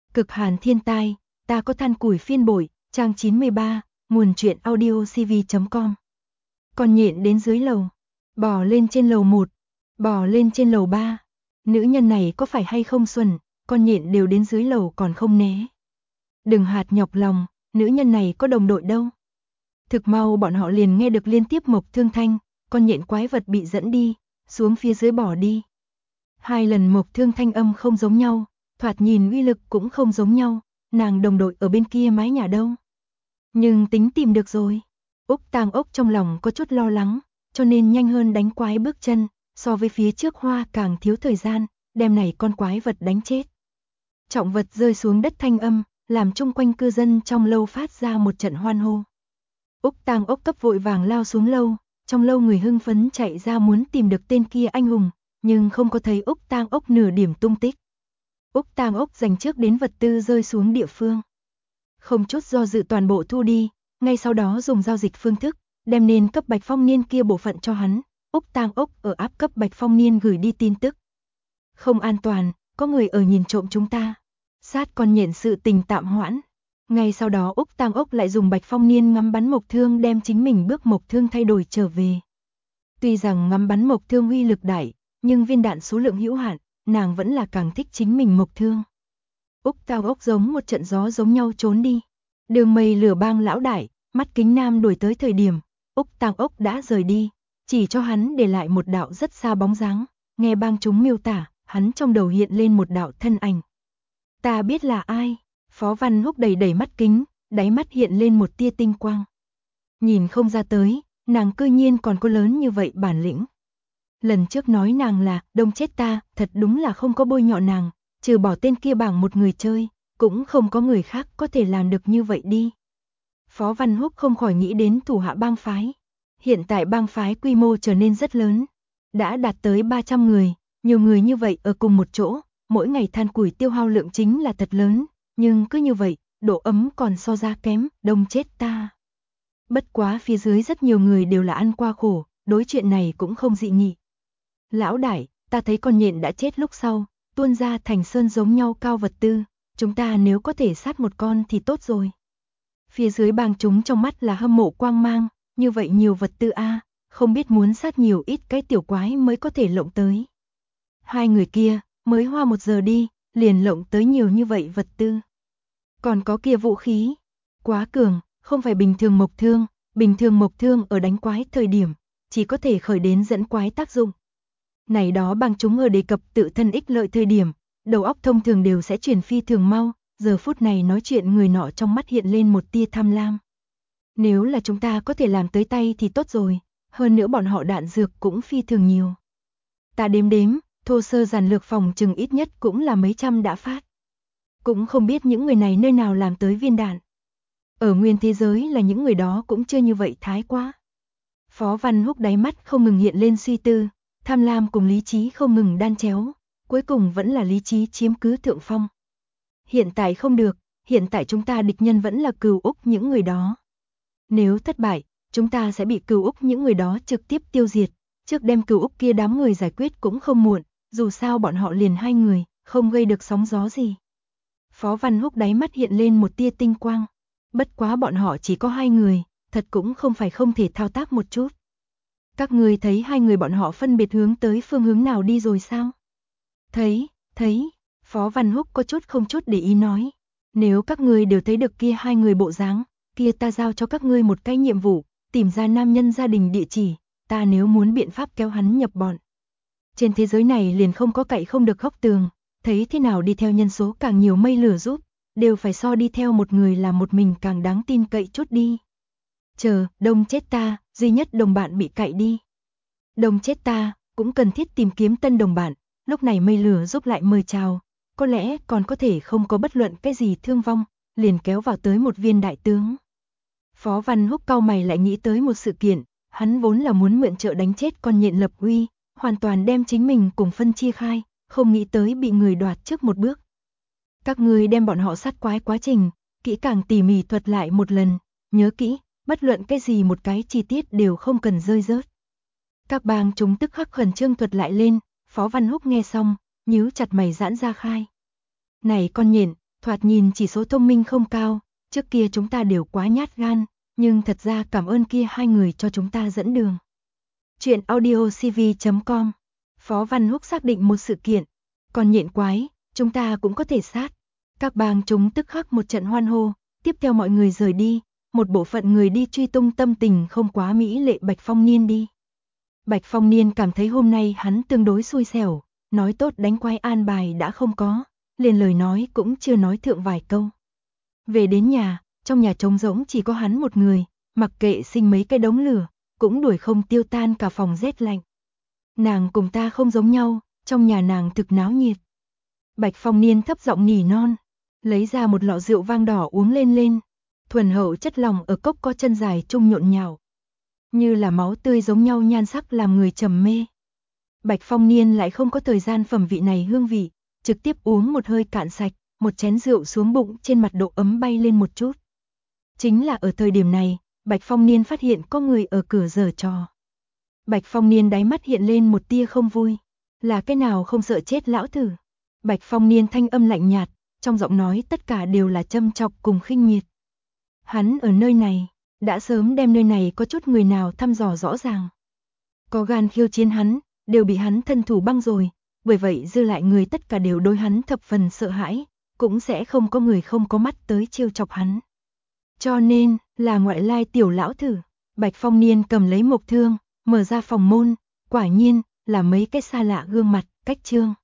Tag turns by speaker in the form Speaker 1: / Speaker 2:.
Speaker 1: Cực hàn thiên tai, ta có than củi phiên bội, trang 93, nguồn truyện audio cv.com. Con nhện đến dưới lầu, bò lên trên lầu 1, bò lên trên lầu 3. Nữ nhân này có phải hay không xuẩn, con nhện đều đến dưới lầu còn không né. Đừng hạt nhọc lòng, nữ nhân này có đồng đội đâu. Thực mau bọn họ liền nghe được liên tiếp mộc thương thanh, con nhện quái vật bị dẫn đi, xuống phía dưới bỏ đi. 2 lần mộc thương thanh âm không giống nhau, thoạt nhìn uy lực cũng không giống nhau, nàng đồng đội ở bên kia mái nhà đâu. Nhưng tính tìm được rồi. Úc Tang Ốc trong lòng có chút lo lắng, cho nên nhanh hơn đánh quái bước chân, so với phía trước hoa càng thiếu thời gian, đem này con quái vật đánh chết. Trọng vật rơi xuống đất thanh âm, làm chung quanh cư dân trong lâu phát ra một trận hoan hô. Úc Tang Ốc cấp vội vàng lao xuống lâu, trong lâu người hưng phấn chạy ra muốn tìm được tên kia anh hùng, nhưng không có thấy Úc Tang Ốc nửa điểm tung tích. Úc Tang Ốc dành trước đến vật tư rơi xuống địa phương. Không chút do dự toàn bộ thu đi, ngay sau đó dùng giao dịch phương thức, đem nên cấp Bạch Phong Niên kia bộ phận cho hắn. Úc Tang Ốc ở áp cấp Bạch Phong Niên gửi đi tin tức. Không an toàn, có người ở nhìn trộm chúng ta. Sát con nhện sự tình tạm hoãn. Ngay sau đó Úc Tang Ốc lại dùng Bạch Phong Niên ngắm bắn mộc thương đem chính mình bước mộc thương thay đổi trở về. Tuy rằng ngắm bắn mộc thương uy lực đại, nhưng viên đạn số lượng hữu hạn, nàng vẫn là càng thích chính mình mộc thương. Úc Tang Ốc giống một trận gió giống nhau trốn đi. Đường mây lửa bang lão đại, mắt kính nam đuổi tới thời điểm, Úc Tang Ốc đã rời đi, chỉ cho hắn để lại một đạo rất xa bóng dáng, nghe bang chúng miêu tả, hắn trong đầu hiện lên một đạo thân ảnh. Ta biết là ai, Phó Văn Húc đẩy mắt kính, đáy mắt hiện lên một tia tinh quang. Nhìn không ra tới, nàng cư nhiên còn có lớn như vậy bản lĩnh. Lần trước nói nàng là đông chết ta, thật đúng là không có bôi nhọ nàng, trừ bỏ tên kia bảng một người chơi, cũng không có người khác có thể làm được như vậy đi. Phó Văn Húc không khỏi nghĩ đến thủ hạ bang phái. Hiện tại bang phái quy mô trở nên rất lớn, đã đạt tới 300 người, nhiều người như vậy ở cùng một chỗ, mỗi ngày than củi tiêu hao lượng chính là thật lớn, nhưng cứ như vậy, độ ấm còn so ra kém, đông chết ta. Bất quá phía dưới rất nhiều người đều là ăn qua khổ, đối chuyện này cũng không dị nghị. Lão đại, ta thấy con nhện đã chết lúc sau, tuôn ra thành sơn giống nhau cao vật tư, chúng ta nếu có thể sát một con thì tốt rồi. Phía dưới bang chúng trong mắt là hâm mộ quang mang, như vậy nhiều vật tư a, không biết muốn sát nhiều ít cái tiểu quái mới có thể lộng tới. Hai người kia, mới hoa 1 giờ đi, liền lộng tới nhiều như vậy vật tư. Còn có kia vũ khí, quá cường, không phải bình thường mộc thương ở đánh quái thời điểm, chỉ có thể khởi đến dẫn quái tác dụng. Này đó bang chúng ở đề cập tự thân ích lợi thời điểm, đầu óc thông thường đều sẽ chuyển phi thường mau, giờ phút này nói chuyện người nọ trong mắt hiện lên một tia tham lam. Nếu là chúng ta có thể làm tới tay thì tốt rồi, hơn nữa bọn họ đạn dược cũng phi thường nhiều. Ta đếm, thô sơ giản lược phòng chừng ít nhất cũng là mấy trăm đã phát. Cũng không biết những người này nơi nào làm tới viên đạn. Ở nguyên thế giới là những người đó cũng chưa như vậy thái quá. Phó Văn Húc đáy mắt không ngừng hiện lên suy tư, tham lam cùng lý trí không ngừng đan chéo, cuối cùng vẫn là lý trí chiếm cứ thượng phong. Hiện tại không được, hiện tại chúng ta địch nhân vẫn là Cừu Úc những người đó. Nếu thất bại, chúng ta sẽ bị Cừu Úc những người đó trực tiếp tiêu diệt, trước đem Cừu Úc kia đám người giải quyết cũng không muộn, dù sao bọn họ liền 2 người, không gây được sóng gió gì. Phó Văn Húc đáy mắt hiện lên một tia tinh quang, bất quá bọn họ chỉ có 2 người, thật cũng không phải không thể thao tác một chút. Các người thấy 2 người bọn họ phân biệt hướng tới phương hướng nào đi rồi sao? Thấy, Phó Văn Húc có chút không chút để ý nói. Nếu các người đều thấy được kia 2 người bộ dáng, kia ta giao cho các ngươi một cái nhiệm vụ, tìm ra nam nhân gia đình địa chỉ, ta nếu muốn biện pháp kéo hắn nhập bọn. Trên thế giới này liền không có cậy không được góc tường, thấy thế nào đi theo nhân số càng nhiều mây lửa giúp, đều phải so đi theo một người là một mình càng đáng tin cậy chút đi. Chờ, đông chết ta, duy nhất đồng bạn bị cậy đi. Đông chết ta, cũng cần thiết tìm kiếm tân đồng bạn, lúc này mây lửa giúp lại mời chào, có lẽ còn có thể không có bất luận cái gì thương vong, liền kéo vào tới một viên đại tướng. Phó Văn Húc cau mày lại nghĩ tới một sự kiện, hắn vốn là muốn mượn trợ đánh chết con nhện lập uy, hoàn toàn đem chính mình cùng phân chia khai, không nghĩ tới bị người đoạt trước một bước. Các ngươi đem bọn họ sát quái quá trình, kỹ càng tỉ mỉ thuật lại một lần, nhớ kỹ, bất luận cái gì một cái chi tiết đều không cần rơi rớt. Các bang chúng tức khắc khẩn trương thuật lại lên, Phó Văn Húc nghe xong, nhíu chặt mày giãn ra khai. Này con nhện, Thoạt nhìn chỉ số thông minh không cao, trước kia chúng ta đều quá nhát gan, nhưng thật ra cảm ơn kia hai người cho chúng ta dẫn đường. Chuyện audiocv.com. Phó Văn Húc xác định một sự kiện, còn nhện quái, chúng ta cũng có thể sát. Các bang chúng tức khắc một trận hoan hô, tiếp theo mọi người rời đi, một bộ phận người đi truy tung tâm tình không quá mỹ lệ Bạch Phong Niên đi. Bạch Phong Niên cảm thấy hôm nay hắn tương đối xui xẻo, nói tốt đánh quái an bài đã không có, liền lời nói cũng chưa nói thượng vài câu. Về đến nhà, trong nhà trống rỗng chỉ có hắn một người, mặc kệ sinh mấy cái đống lửa, cũng đuổi không tiêu tan cả phòng rét lạnh. Nàng cùng ta không giống nhau, trong nhà nàng thực náo nhiệt. Bạch Phong Niên thấp giọng nỉ non, lấy ra một lọ rượu vang đỏ uống lên. Thuần hậu chất lỏng ở cốc có chân dài trung nhộn nhạo, như là máu tươi giống nhau nhan sắc làm người trầm mê. Bạch Phong Niên lại không có thời gian phẩm vị này hương vị, trực tiếp uống một hơi cạn sạch, một chén rượu xuống bụng trên mặt độ ấm bay lên một chút. Chính là ở thời điểm này, Bạch Phong Niên phát hiện có người ở cửa giở trò. Bạch Phong Niên đáy mắt hiện lên một tia không vui, là cái nào không sợ chết lão thử. Bạch Phong Niên thanh âm lạnh nhạt, trong giọng nói tất cả đều là châm chọc cùng khinh miệt. Hắn ở nơi này, đã sớm đem nơi này có chút người nào thăm dò rõ ràng. Có gan khiêu chiến hắn, đều bị hắn thân thủ băng rồi, bởi vậy dư lại người tất cả đều đối hắn thập phần sợ hãi, cũng sẽ không có người không có mắt tới trêu chọc hắn. Cho nên, là ngoại lai tiểu lão thử. Bạch Phong Niên cầm lấy mộc thương, mở ra phòng môn, quả nhiên, là mấy cái xa lạ gương mặt, cách trương.